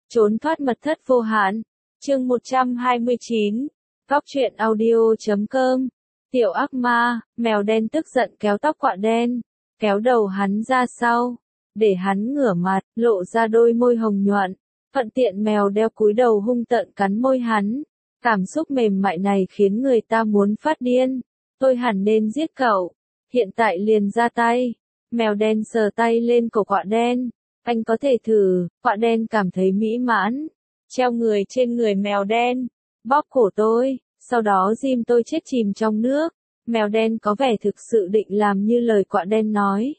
Trốn thoát mật thất vô hạn. Chương 129. Góc truyện audio.com. Tiểu ác ma, mèo đen tức giận kéo tóc quạ đen, kéo đầu hắn ra sau, để hắn ngửa mặt, lộ ra đôi môi hồng nhuận. Thuận tiện mèo đeo cúi đầu hung tợn cắn môi hắn. Cảm xúc mềm mại này khiến người ta muốn phát điên. Tôi hẳn nên giết cậu. Hiện tại liền ra tay. Mèo đen sờ tay lên cổ quạ đen. Anh có thể thử. Quạ đen cảm thấy mỹ mãn. Treo người trên người mèo đen. Bóp cổ tôi. Sau đó ghim tôi chết chìm trong nước. Mèo đen có vẻ thực sự định làm như lời quạ đen nói.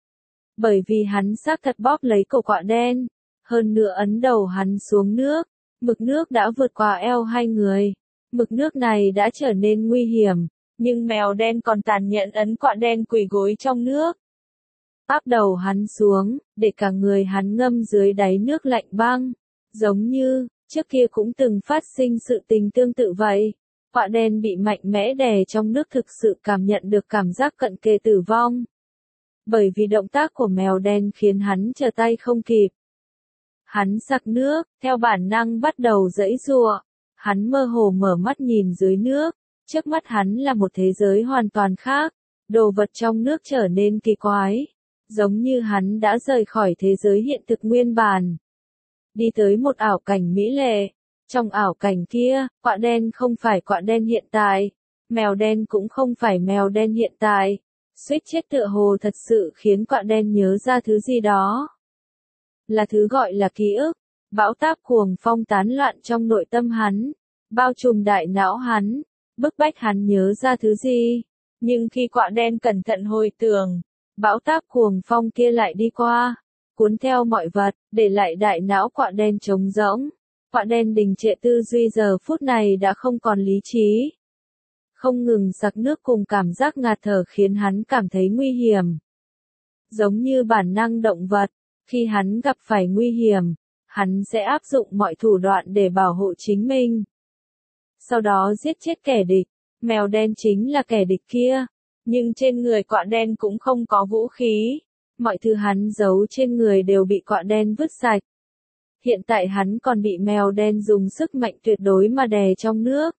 Bởi vì hắn xác thật bóp lấy cổ quạ đen. Hơn nữa ấn đầu hắn xuống nước. Mực nước đã vượt qua eo hai người. Mực nước này đã trở nên nguy hiểm. Nhưng mèo đen còn tàn nhẫn ấn quạ đen quỳ gối trong nước. Áp đầu hắn xuống, để cả người hắn ngâm dưới đáy nước lạnh băng. Giống như, trước kia cũng từng phát sinh sự tình tương tự vậy. Quạ đen bị mạnh mẽ đè trong nước thực sự cảm nhận được cảm giác cận kề tử vong. Bởi vì động tác của mèo đen khiến hắn trở tay không kịp. Hắn sặc nước, theo bản năng bắt đầu giãy giụa. Hắn mơ hồ mở mắt nhìn dưới nước. Trước mắt hắn là một thế giới hoàn toàn khác. Đồ vật trong nước trở nên kỳ quái. Giống như hắn đã rời khỏi thế giới hiện thực nguyên bản. Đi tới một ảo cảnh mỹ lệ. Trong ảo cảnh kia, quạ đen không phải quạ đen hiện tại. Mèo đen cũng không phải mèo đen hiện tại. Suýt chết tựa hồ thật sự khiến quạ đen nhớ ra thứ gì đó. Là thứ gọi là ký ức. Bão táp cuồng phong tán loạn trong nội tâm hắn. Bao trùm đại não hắn. Bức bách hắn nhớ ra thứ gì. Nhưng khi quạ đen cẩn thận hồi tưởng, bão táp cuồng phong kia lại đi qua. Cuốn theo mọi vật, để lại đại não quạ đen trống rỗng. Quạ đen đình trệ tư duy giờ phút này đã không còn lý trí. Không ngừng sặc nước cùng cảm giác ngạt thở khiến hắn cảm thấy nguy hiểm. Giống như bản năng động vật, khi hắn gặp phải nguy hiểm, hắn sẽ áp dụng mọi thủ đoạn để bảo hộ chính mình. Sau đó giết chết kẻ địch. Mèo đen chính là kẻ địch kia. Nhưng trên người quạ đen cũng không có vũ khí. Mọi thứ hắn giấu trên người đều bị quạ đen vứt sạch. Hiện tại hắn còn bị mèo đen dùng sức mạnh tuyệt đối mà đè trong nước.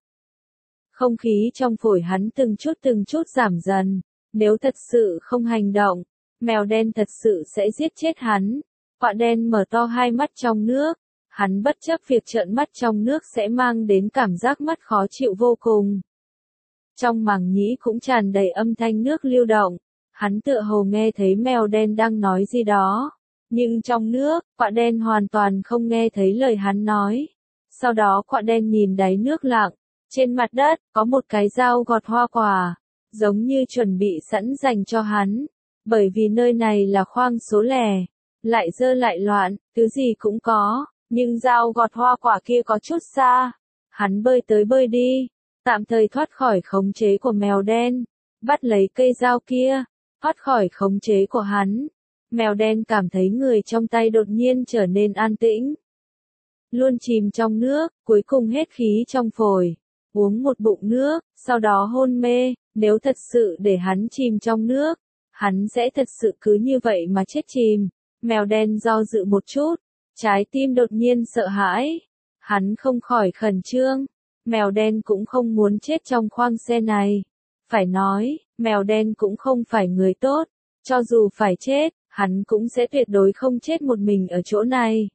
Không khí trong phổi hắn từng chút giảm dần. Nếu thật sự không hành động, mèo đen thật sự sẽ giết chết hắn. Quạ đen mở to hai mắt trong nước. Hắn bất chấp việc trợn mắt trong nước sẽ mang đến cảm giác mắt khó chịu vô cùng. Trong màng nhĩ cũng tràn đầy âm thanh nước lưu động. Hắn tựa hồ nghe thấy mèo đen đang nói gì đó. Nhưng trong nước, quạ đen hoàn toàn không nghe thấy lời hắn nói. Sau đó quạ đen nhìn đáy nước lặng. Trên mặt đất, có một cái dao gọt hoa quả. Giống như chuẩn bị sẵn dành cho hắn. Bởi vì nơi này là khoang số lẻ. Lại dơ lại loạn, thứ gì cũng có. Nhưng dao gọt hoa quả kia có chút xa. Hắn bơi tới bơi đi. Tạm thời thoát khỏi khống chế của mèo đen. Bắt lấy cây dao kia. Thoát khỏi khống chế của hắn. Mèo đen cảm thấy người trong tay đột nhiên trở nên an tĩnh. Luôn chìm trong nước, cuối cùng hết khí trong phổi. Uống một bụng nước, sau đó hôn mê. Nếu thật sự để hắn chìm trong nước, hắn sẽ thật sự cứ như vậy mà chết chìm. Mèo đen do dự một chút. Trái tim đột nhiên sợ hãi. Hắn không khỏi khẩn trương. Mèo đen cũng không muốn chết trong khoang xe này. Phải nói, mèo đen cũng không phải người tốt. Cho dù phải chết, hắn cũng sẽ tuyệt đối không chết một mình ở chỗ này.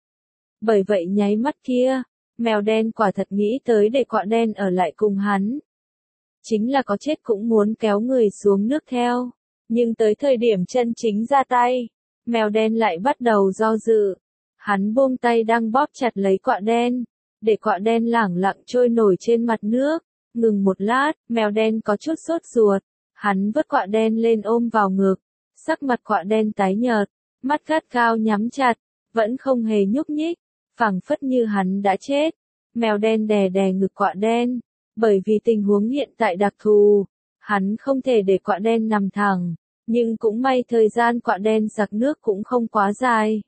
Bởi vậy nháy mắt kia, mèo đen quả thật nghĩ tới để quạ đen ở lại cùng hắn. Chính là có chết cũng muốn kéo người xuống nước theo. Nhưng tới thời điểm chân chính ra tay, mèo đen lại bắt đầu do dự. Hắn buông tay đang bóp chặt lấy quạ đen, để quạ đen lẳng lặng trôi nổi trên mặt nước. Ngừng một lát, mèo đen có chút sốt ruột. Hắn vớt quạ đen lên ôm vào ngực. Sắc mặt quạ đen tái nhợt, mắt gắt gao nhắm chặt, vẫn không hề nhúc nhích, phảng phất như hắn đã chết. Mèo đen đè đè ngực quạ đen, bởi vì tình huống hiện tại đặc thù, hắn không thể để quạ đen nằm thẳng, nhưng cũng may thời gian quạ đen sặc nước cũng không quá dài.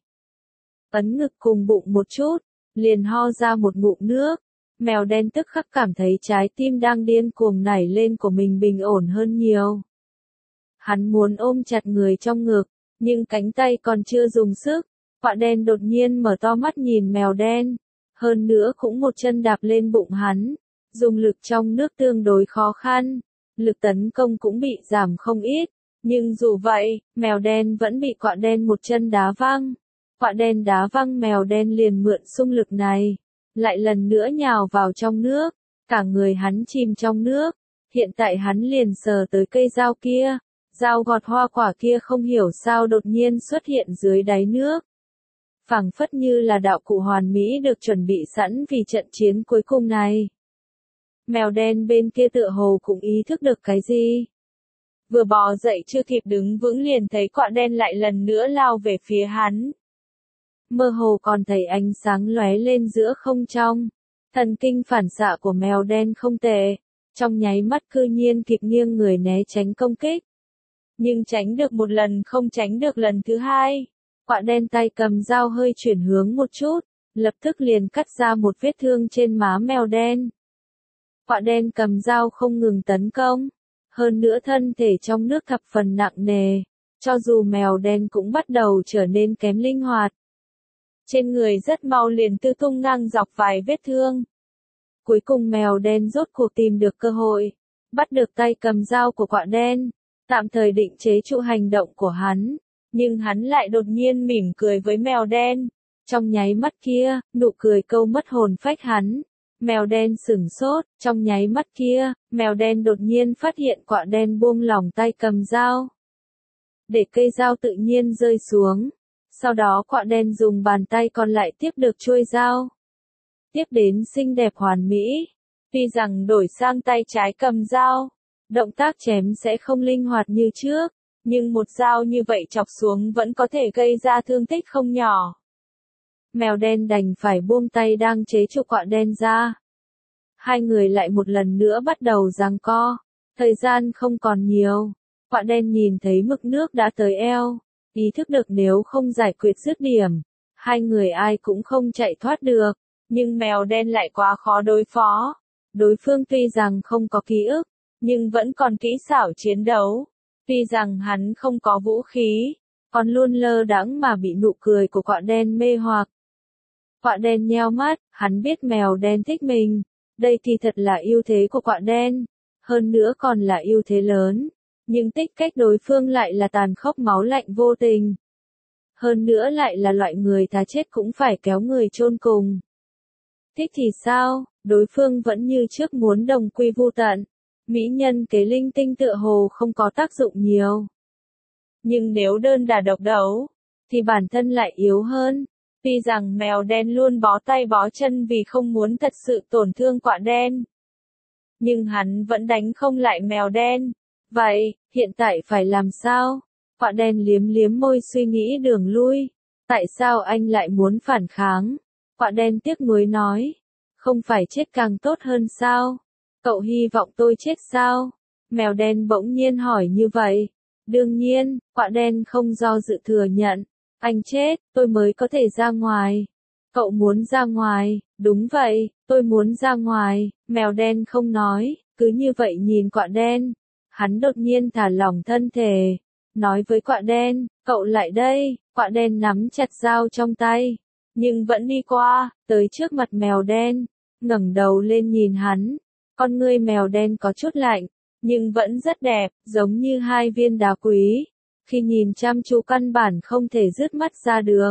Ấn ngực cùng bụng một chút, liền ho ra một ngụm nước. Mèo đen tức khắc cảm thấy trái tim đang điên cuồng nảy lên của mình bình ổn hơn nhiều. Hắn muốn ôm chặt người trong ngực, nhưng cánh tay còn chưa dùng sức. Quạ đen đột nhiên mở to mắt nhìn mèo đen, hơn nữa cũng một chân đạp lên bụng hắn, dùng lực trong nước tương đối khó khăn, lực tấn công cũng bị giảm không ít, nhưng dù vậy, mèo đen vẫn bị quạ đen một chân đá văng. Quạ đen đá văng mèo đen liền mượn xung lực này, lại lần nữa nhào vào trong nước, cả người hắn chìm trong nước, hiện tại hắn liền sờ tới cây dao kia, dao gọt hoa quả kia không hiểu sao đột nhiên xuất hiện dưới đáy nước. Phảng phất như là đạo cụ hoàn mỹ được chuẩn bị sẵn vì trận chiến cuối cùng này. Mèo đen bên kia tựa hồ cũng ý thức được cái gì. Vừa bò dậy chưa kịp đứng vững liền thấy quạ đen lại lần nữa lao về phía hắn. Mơ hồ còn thấy ánh sáng lóe lên giữa không trong. Thần kinh phản xạ của mèo đen không tệ, trong nháy mắt cư nhiên kịp nghiêng người né tránh công kích. Nhưng tránh được một lần không tránh được lần thứ hai. Quạ đen tay cầm dao hơi chuyển hướng một chút, lập tức liền cắt ra một vết thương trên má mèo đen. Quạ đen cầm dao không ngừng tấn công, hơn nữa thân thể trong nước thập phần nặng nề, cho dù mèo đen cũng bắt đầu trở nên kém linh hoạt. Trên người rất mau liền tư tung ngang dọc vài vết thương. Cuối cùng mèo đen rốt cuộc tìm được cơ hội, bắt được tay cầm dao của quạ đen, tạm thời định chế trụ hành động của hắn, nhưng hắn lại đột nhiên mỉm cười với mèo đen. Trong nháy mắt kia, nụ cười câu mất hồn phách hắn. Mèo đen sửng sốt, trong nháy mắt kia, mèo đen đột nhiên phát hiện quạ đen buông lỏng tay cầm dao. Để cây dao tự nhiên rơi xuống. Sau đó quạ đen dùng bàn tay còn lại tiếp được chuôi dao. Tiếp đến xinh đẹp hoàn mỹ. Tuy rằng đổi sang tay trái cầm dao, động tác chém sẽ không linh hoạt như trước, nhưng một dao như vậy chọc xuống vẫn có thể gây ra thương tích không nhỏ. Mèo đen đành phải buông tay đang chế trụ quạ đen ra. Hai người lại một lần nữa bắt đầu giằng co. Thời gian không còn nhiều. Quạ đen nhìn thấy mực nước đã tới eo, ý thức được nếu không giải quyết dứt điểm, hai người ai cũng không chạy thoát được. Nhưng mèo đen lại quá khó đối phó. Đối phương tuy rằng không có ký ức, nhưng vẫn còn kỹ xảo chiến đấu. Tuy rằng hắn không có vũ khí, còn luôn lơ đãng mà bị nụ cười của quạ đen mê hoặc. Quạ đen nheo mắt, hắn biết mèo đen thích mình. Đây thì thật là ưu thế của quạ đen. Hơn nữa còn là ưu thế lớn. Nhưng tích cách đối phương lại là tàn khốc máu lạnh vô tình. Hơn nữa lại là loại người thà chết cũng phải kéo người chôn cùng. Thích thì sao, đối phương vẫn như trước muốn đồng quy vu tận. Mỹ nhân kế linh tinh tựa hồ không có tác dụng nhiều. Nhưng nếu đơn đả độc đấu, thì bản thân lại yếu hơn. Tuy rằng mèo đen luôn bó tay bó chân vì không muốn thật sự tổn thương quạ đen. Nhưng hắn vẫn đánh không lại mèo đen. Vậy, hiện tại phải làm sao? Quạ đen liếm liếm môi suy nghĩ đường lui. Tại sao anh lại muốn phản kháng? Quạ đen tiếc nuối nói. Không phải chết càng tốt hơn sao? Cậu hy vọng tôi chết sao? Mèo đen bỗng nhiên hỏi như vậy. Đương nhiên, quạ đen không do dự thừa nhận. Anh chết, tôi mới có thể ra ngoài. Cậu muốn ra ngoài, đúng vậy, tôi muốn ra ngoài. Mèo đen không nói, cứ như vậy nhìn quạ đen. Hắn đột nhiên thả lỏng thân thể. Nói với quạ đen, cậu lại đây. Quạ đen nắm chặt dao trong tay. Nhưng vẫn đi qua, tới trước mặt mèo đen. Ngẩng đầu lên nhìn hắn. Con ngươi mèo đen có chút lạnh, nhưng vẫn rất đẹp, giống như hai viên đá quý. Khi nhìn chăm chú căn bản không thể dứt mắt ra được.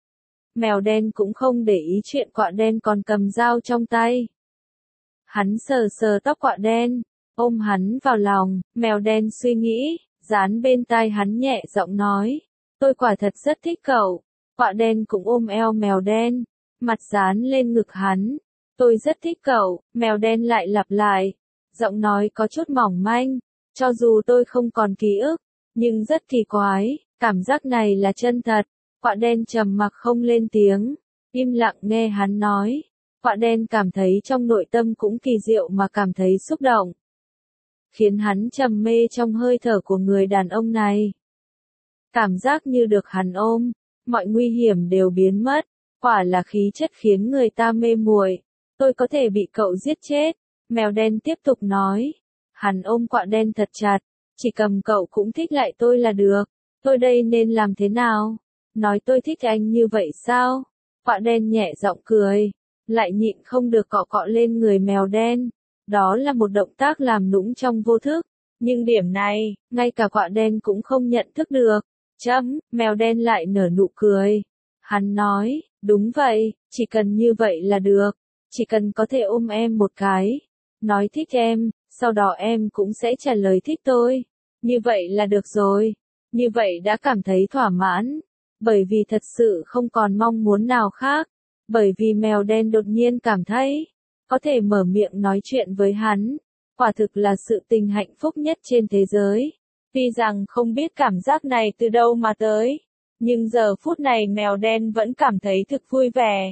Mèo đen cũng không để ý chuyện quạ đen còn cầm dao trong tay. Hắn sờ sờ tóc quạ đen, ôm hắn vào lòng, mèo đen suy nghĩ, dán bên tai hắn nhẹ giọng nói. Tôi quả thật rất thích cậu. Quạ đen cũng ôm eo mèo đen, mặt dán lên ngực hắn. Tôi rất thích cậu, mèo đen lại lặp lại. Giọng nói có chút mỏng manh, cho dù tôi không còn ký ức, nhưng rất kỳ quái, cảm giác này là chân thật. Quạ đen trầm mặc không lên tiếng, im lặng nghe hắn nói. Quạ đen cảm thấy trong nội tâm cũng kỳ diệu mà cảm thấy xúc động. Khiến hắn trầm mê trong hơi thở của người đàn ông này. Cảm giác như được hắn ôm, mọi nguy hiểm đều biến mất, quả là khí chất khiến người ta mê muội. Tôi có thể bị cậu giết chết. Mèo đen tiếp tục nói. Hắn ôm quạ đen thật chặt. Chỉ cầm cậu cũng thích lại tôi là được. Tôi đây nên làm thế nào? nói tôi thích anh như vậy sao? Quạ đen nhẹ giọng cười, lại nhịn không được cọ cọ lên người mèo đen. Đó là một động tác làm nũng trong vô thức, nhưng điểm này, ngay cả quạ đen cũng không nhận thức được. Mèo đen lại nở nụ cười. Hắn nói, đúng vậy, chỉ cần như vậy là được, chỉ cần có thể ôm em một cái, nói thích em, sau đó em cũng sẽ trả lời thích tôi. Như vậy là được rồi, như vậy đã cảm thấy thỏa mãn, bởi vì thật sự không còn mong muốn nào khác, bởi vì mèo đen đột nhiên cảm thấy, có thể mở miệng nói chuyện với hắn, quả thực là sự tình hạnh phúc nhất trên thế giới. Tuy rằng không biết cảm giác này từ đâu mà tới, nhưng giờ phút này mèo đen vẫn cảm thấy thực vui vẻ,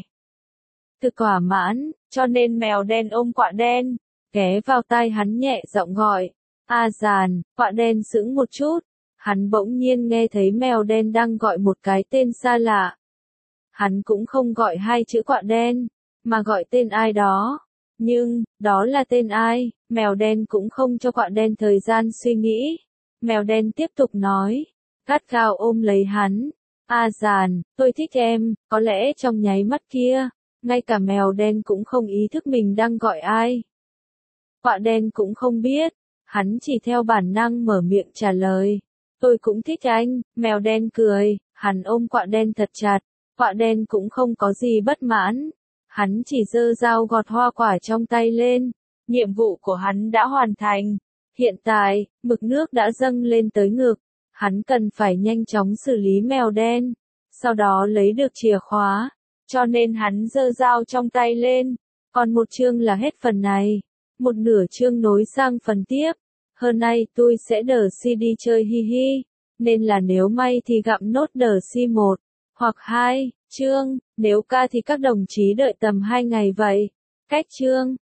thực thỏa mãn, cho nên mèo đen ôm quạ đen, ghé vào tai hắn nhẹ giọng gọi, A Giàn. Quạ đen sững một chút, hắn bỗng nhiên nghe thấy mèo đen đang gọi một cái tên xa lạ. Hắn cũng không gọi hai chữ quạ đen, mà gọi tên ai đó. Nhưng, đó là tên ai, mèo đen cũng không cho quạ đen thời gian suy nghĩ. Mèo đen tiếp tục nói, gắt gao ôm lấy hắn. A Giàn, tôi thích em. Có lẽ trong nháy mắt kia, ngay cả mèo đen cũng không ý thức mình đang gọi ai. Quạ đen cũng không biết, hắn chỉ theo bản năng mở miệng trả lời. Tôi cũng thích anh. Mèo đen cười, hắn ôm quạ đen thật chặt. Quạ đen cũng không có gì bất mãn. Hắn chỉ giơ dao gọt hoa quả trong tay lên. Nhiệm vụ của hắn đã hoàn thành. Hiện tại, mực nước đã dâng lên tới ngực. Hắn cần phải nhanh chóng xử lý mèo đen. Sau đó lấy được chìa khóa. Cho nên hắn giơ dao trong tay lên. Còn một chương là hết phần này. Một nửa chương nối sang phần tiếp. Hôm nay tôi sẽ đờ si đi chơi hi hi. Nên là nếu may thì gặm nốt đờ si 1 hoặc 2 chương. Nếu ca thì các đồng chí đợi tầm 2 ngày vậy. Cách chương.